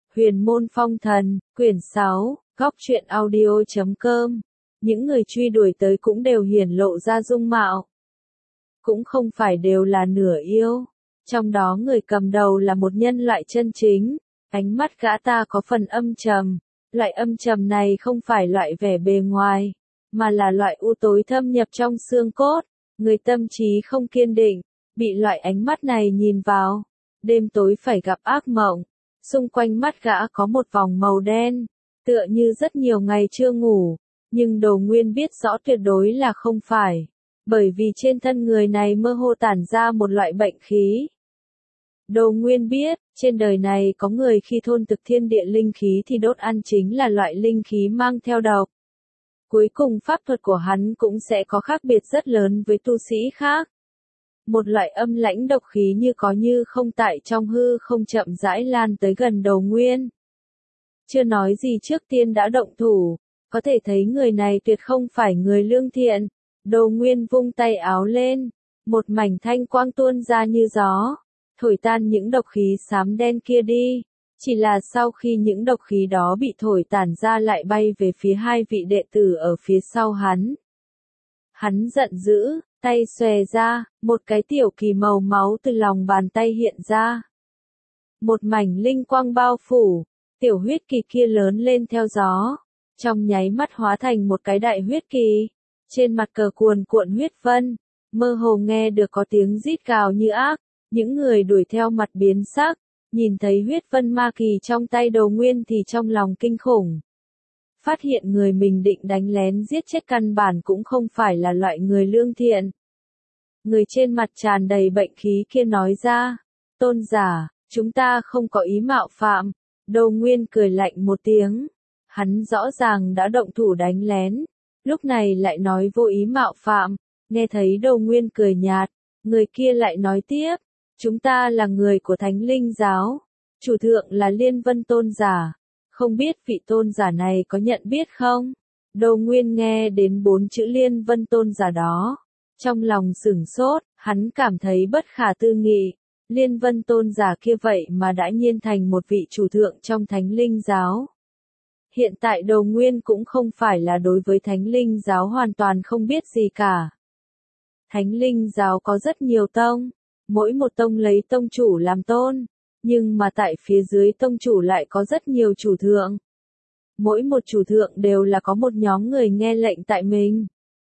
Huyền môn phong thần, quyển 6, góc truyện audio.com. Những người truy đuổi tới cũng đều hiển lộ ra dung mạo. Cũng không phải đều là nửa yêu. Trong đó người cầm đầu là một nhân loại chân chính. Ánh mắt gã ta có phần âm trầm. Loại âm trầm này không phải loại vẻ bề ngoài, mà là loại u tối thâm nhập trong xương cốt. Người tâm trí không kiên định, bị loại ánh mắt này nhìn vào, đêm tối phải gặp ác mộng. Xung quanh mắt gã có một vòng màu đen, tựa như rất nhiều ngày chưa ngủ, nhưng Đồ Nguyên biết rõ tuyệt đối là không phải, bởi vì trên thân người này mơ hồ tản ra một loại bệnh khí. Đồ Nguyên biết, trên đời này có người khi thôn thực thiên địa linh khí thì đốt ăn chính là loại linh khí mang theo độc. Cuối cùng pháp thuật của hắn cũng sẽ có khác biệt rất lớn với tu sĩ khác. Một loại âm lãnh độc khí như có như không tại trong hư không chậm rãi lan tới gần Đồ Nguyên. Chưa nói gì trước tiên đã động thủ, có thể thấy người này tuyệt không phải người lương thiện. Đồ Nguyên vung tay áo lên, một mảnh thanh quang tuôn ra như gió, thổi tan những độc khí xám đen kia đi. Chỉ là sau khi những độc khí đó bị thổi tản ra lại bay về phía hai vị đệ tử ở phía sau hắn. Hắn giận dữ, tay xòe ra, một cái tiểu kỳ màu máu từ lòng bàn tay hiện ra. Một mảnh linh quang bao phủ, tiểu huyết kỳ kia lớn lên theo gió, trong nháy mắt hóa thành một cái đại huyết kỳ. Trên mặt cờ cuồn cuộn huyết vân, mơ hồ nghe được có tiếng rít gào như ác, những người đuổi theo mặt biến sắc, nhìn thấy huyết vân ma kỳ trong tay Đồ Nguyên thì trong lòng kinh khủng. Phát hiện người mình định đánh lén giết chết căn bản cũng không phải là loại người lương thiện. Người trên mặt tràn đầy bệnh khí kia nói ra, tôn giả, chúng ta không có ý mạo phạm. Đồ Nguyên cười lạnh một tiếng, hắn rõ ràng đã động thủ đánh lén, lúc này lại nói vô ý mạo phạm. Nghe thấy Đồ Nguyên cười nhạt, người kia lại nói tiếp, chúng ta là người của Thánh Linh Giáo, chủ thượng là Liên Vân tôn giả, không biết vị tôn giả này có nhận biết không? Đồ Nguyên nghe đến 4 chữ Liên Vân tôn giả đó, trong lòng sửng sốt, hắn cảm thấy bất khả tư nghị. Liên Vân tôn giả kia vậy mà đã nhiên thành một vị chủ thượng trong Thánh Linh Giáo. Hiện tại Đồ Nguyên cũng không phải là đối với Thánh Linh Giáo hoàn toàn không biết gì cả. Thánh Linh Giáo có rất nhiều tông, mỗi một tông lấy tông chủ làm tôn, nhưng mà tại phía dưới tông chủ lại có rất nhiều chủ thượng. Mỗi một chủ thượng đều là có một nhóm người nghe lệnh tại mình.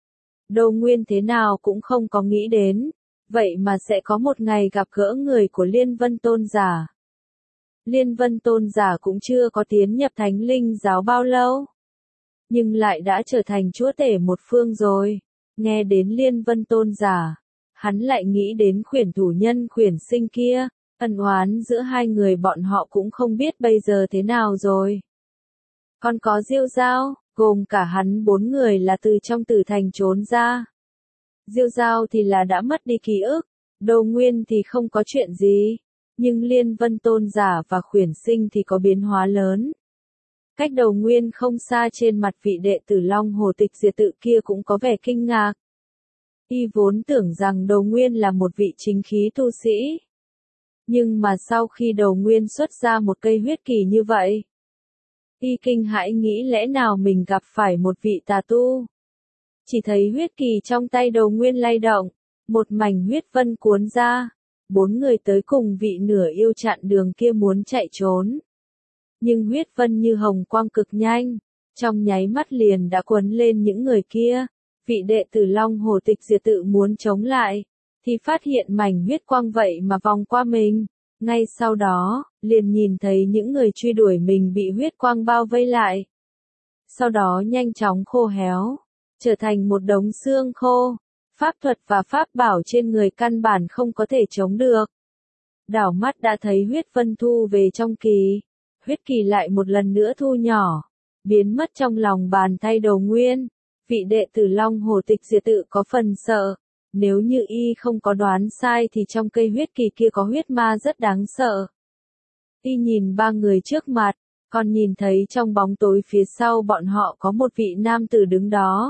Đồ Nguyên thế nào cũng không có nghĩ đến, vậy mà sẽ có một ngày gặp gỡ người của Liên Vân tôn giả. Liên Vân tôn giả cũng chưa có tiến nhập Thánh Linh Giáo bao lâu, nhưng lại đã trở thành chúa tể một phương rồi. Nghe đến Liên Vân tôn giả, hắn lại nghĩ đến Khuyển thủ nhân Khuyển sinh kia, ân oán giữa hai người bọn họ cũng không biết bây giờ thế nào rồi. Còn có Diêu Giao, gồm cả hắn 4 người là từ trong Tử Thành trốn ra. Diêu Giao thì là đã mất đi ký ức, Đồ Nguyên thì không có chuyện gì, nhưng Liên Vân tôn giả và Khuyển sinh thì có biến hóa lớn. Cách Đồ Nguyên không xa, trên mặt vị đệ tử Long Hồ Tịch Diệt Tự kia cũng có vẻ kinh ngạc. Y vốn tưởng rằng Đồ Nguyên là một vị chính khí tu sĩ. Nhưng mà sau khi Đồ Nguyên xuất ra một cây huyết kỳ như vậy, Y kinh hãi nghĩ lẽ nào mình gặp phải một vị tà tu. Chỉ thấy huyết kỳ trong tay Đồ Nguyên lay động, một mảnh huyết vân cuốn ra, 4 người tới cùng vị nửa yêu chặn đường kia muốn chạy trốn. Nhưng huyết vân như hồng quang cực nhanh, trong nháy mắt liền đã cuốn lên những người kia. Vị đệ tử Long Hồ Tịch Diệt Tự muốn chống lại, thì phát hiện mảnh huyết quang vậy mà vòng qua mình. Ngay sau đó, liền nhìn thấy những người truy đuổi mình bị huyết quang bao vây lại. Sau đó nhanh chóng khô héo, trở thành một đống xương khô. Pháp thuật và pháp bảo trên người căn bản không có thể chống được. Đảo mắt đã thấy huyết vân thu về trong kỳ. Huyết kỳ lại một lần nữa thu nhỏ, biến mất trong lòng bàn tay Đồ Nguyên. Vị đệ tử Long Hồ Tịch Diệt Tự có phần sợ. Nếu như y không có đoán sai thì trong cây huyết kỳ kia có huyết ma rất đáng sợ. Y nhìn 3 người trước mặt, còn nhìn thấy trong bóng tối phía sau bọn họ có một vị nam tử đứng đó.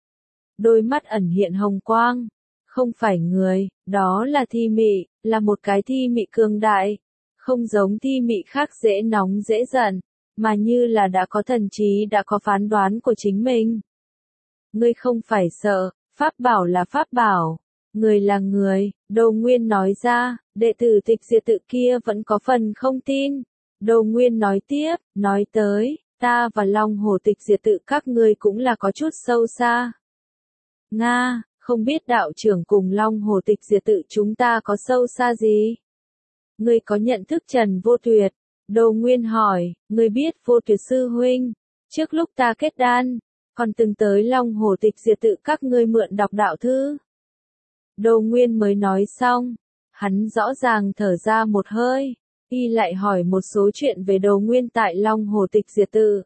Đôi mắt ẩn hiện hồng quang, không phải người, đó là thi mị, là một cái thi mị cường đại. Không giống thi mị khác dễ nóng dễ giận, mà như là đã có thần trí đã có phán đoán của chính mình. Ngươi không phải sợ, pháp bảo là pháp bảo, người là người, Đồ Nguyên nói ra, đệ tử Tịch Diệt Tự kia vẫn có phần không tin. Đồ Nguyên nói tiếp, nói tới, ta và Long Hồ Tịch Diệt Tự các ngươi cũng là có chút sâu xa. Nga, không biết đạo trưởng cùng Long Hồ Tịch Diệt Tự chúng ta có sâu xa gì? Ngươi có nhận thức Trần Vô Tuyệt? Đồ Nguyên hỏi, ngươi biết Vô Tuyệt sư huynh, trước lúc ta kết đan, còn từng tới Long Hồ Tịch Diệt Tự các ngươi mượn đọc đạo thư. Đồ Nguyên mới nói xong, hắn rõ ràng thở ra một hơi, y lại hỏi một số chuyện về Đồ Nguyên tại Long Hồ Tịch Diệt Tự.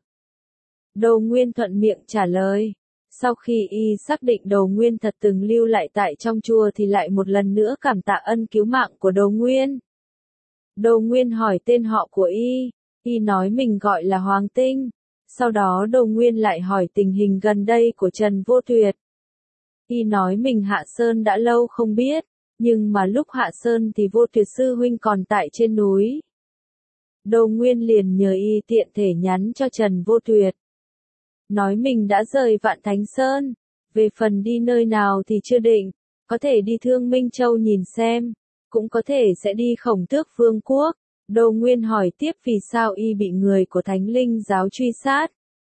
Đồ Nguyên thuận miệng trả lời. Sau khi y xác định Đồ Nguyên thật từng lưu lại tại trong chùa thì lại một lần nữa cảm tạ ân cứu mạng của Đồ Nguyên. Đồ Nguyên hỏi tên họ của y nói mình gọi là Hoàng Tinh. Sau đó Đồ Nguyên lại hỏi tình hình gần đây của Trần Vô Tuyệt. Y nói mình Hạ Sơn đã lâu không biết, nhưng mà lúc Hạ Sơn thì Vô Tuyệt sư huynh còn tại trên núi. Đồ Nguyên liền nhờ y tiện thể nhắn cho Trần Vô Tuyệt. Nói mình đã rời Vạn Thánh Sơn, về phần đi nơi nào thì chưa định, có thể đi Thương Minh Châu nhìn xem, cũng có thể sẽ đi Khổng Tước Vương quốc. Đồ Nguyên hỏi tiếp vì sao y bị người của Thánh Linh giáo truy sát.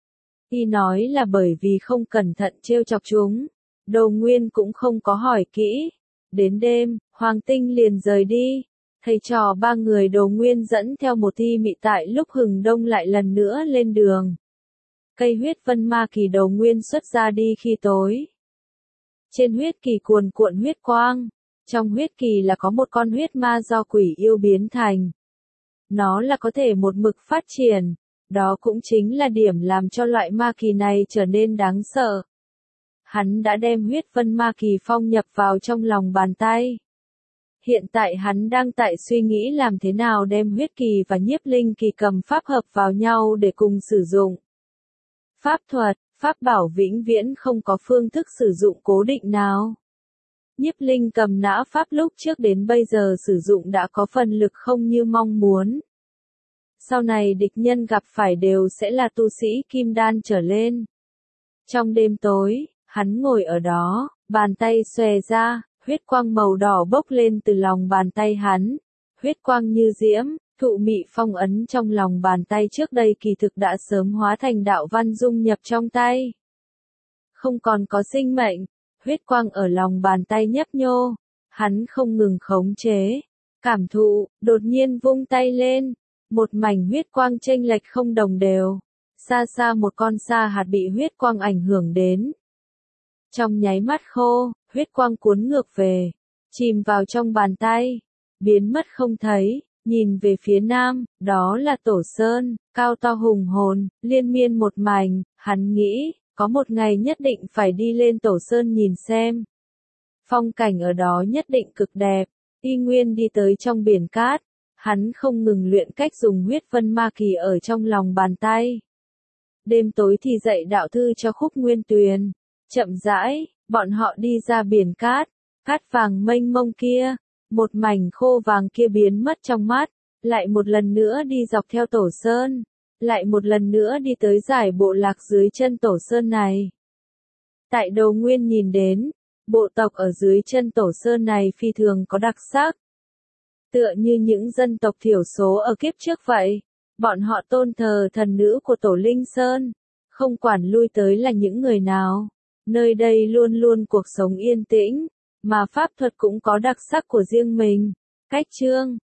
Y nói là bởi vì không cẩn thận trêu chọc chúng. Đồ Nguyên cũng không có hỏi kỹ. Đến đêm, Hoàng Tinh liền rời đi. Thầy trò ba người Đồ Nguyên dẫn theo một thi mị tại lúc hừng đông lại lần nữa lên đường. Cây huyết vân ma kỳ Đồ Nguyên xuất ra đi khi tối. Trên huyết kỳ cuồn cuộn huyết quang. Trong huyết kỳ là có một con huyết ma do quỷ yêu biến thành. Nó là có thể một mực phát triển. Đó cũng chính là điểm làm cho loại ma kỳ này trở nên đáng sợ. Hắn đã đem huyết vân ma kỳ phong nhập vào trong lòng bàn tay. Hiện tại hắn đang tại suy nghĩ làm thế nào đem huyết kỳ và nhiếp linh kỳ cầm pháp hợp vào nhau để cùng sử dụng. Pháp thuật, pháp bảo vĩnh viễn không có phương thức sử dụng cố định nào. Nhiếp linh cầm nã pháp lúc trước đến bây giờ sử dụng đã có phần lực không như mong muốn. Sau này địch nhân gặp phải đều sẽ là tu sĩ kim đan trở lên. Trong đêm tối, hắn ngồi ở đó, bàn tay xòe ra, huyết quang màu đỏ bốc lên từ lòng bàn tay hắn. Huyết quang như diễm, thụ mị phong ấn trong lòng bàn tay trước đây kỳ thực đã sớm hóa thành đạo văn dung nhập trong tay. Không còn có sinh mệnh, huyết quang ở lòng bàn tay nhấp nhô, hắn không ngừng khống chế, cảm thụ, đột nhiên vung tay lên, một mảnh huyết quang chênh lệch không đồng đều, xa xa một con sa hạt bị huyết quang ảnh hưởng đến. Trong nháy mắt khô, huyết quang cuốn ngược về, chìm vào trong bàn tay, biến mất không thấy. Nhìn về phía nam, đó là Tổ Sơn, cao to hùng hồn, liên miên một mảnh, hắn nghĩ, có một ngày nhất định phải đi lên Tổ Sơn nhìn xem. Phong cảnh ở đó nhất định cực đẹp, y nguyên đi tới trong biển cát, hắn không ngừng luyện cách dùng huyết vân ma kỳ ở trong lòng bàn tay. Đêm tối thì dạy đạo thư cho Khúc Nguyên Tuyền, chậm rãi, bọn họ đi ra biển cát, cát vàng mênh mông kia. Một mảnh khô vàng kia biến mất trong mắt, lại một lần nữa đi dọc theo Tổ Sơn, lại một lần nữa đi tới giải bộ lạc dưới chân Tổ Sơn này. Tại Đồ Nguyên nhìn đến, bộ tộc ở dưới chân Tổ Sơn này phi thường có đặc sắc. Tựa như những dân tộc thiểu số ở kiếp trước vậy, bọn họ tôn thờ thần nữ của Tổ Linh Sơn, không quản lui tới là những người nào. Nơi đây luôn luôn cuộc sống yên tĩnh. Mà pháp thuật cũng có đặc sắc của riêng mình. Cách chương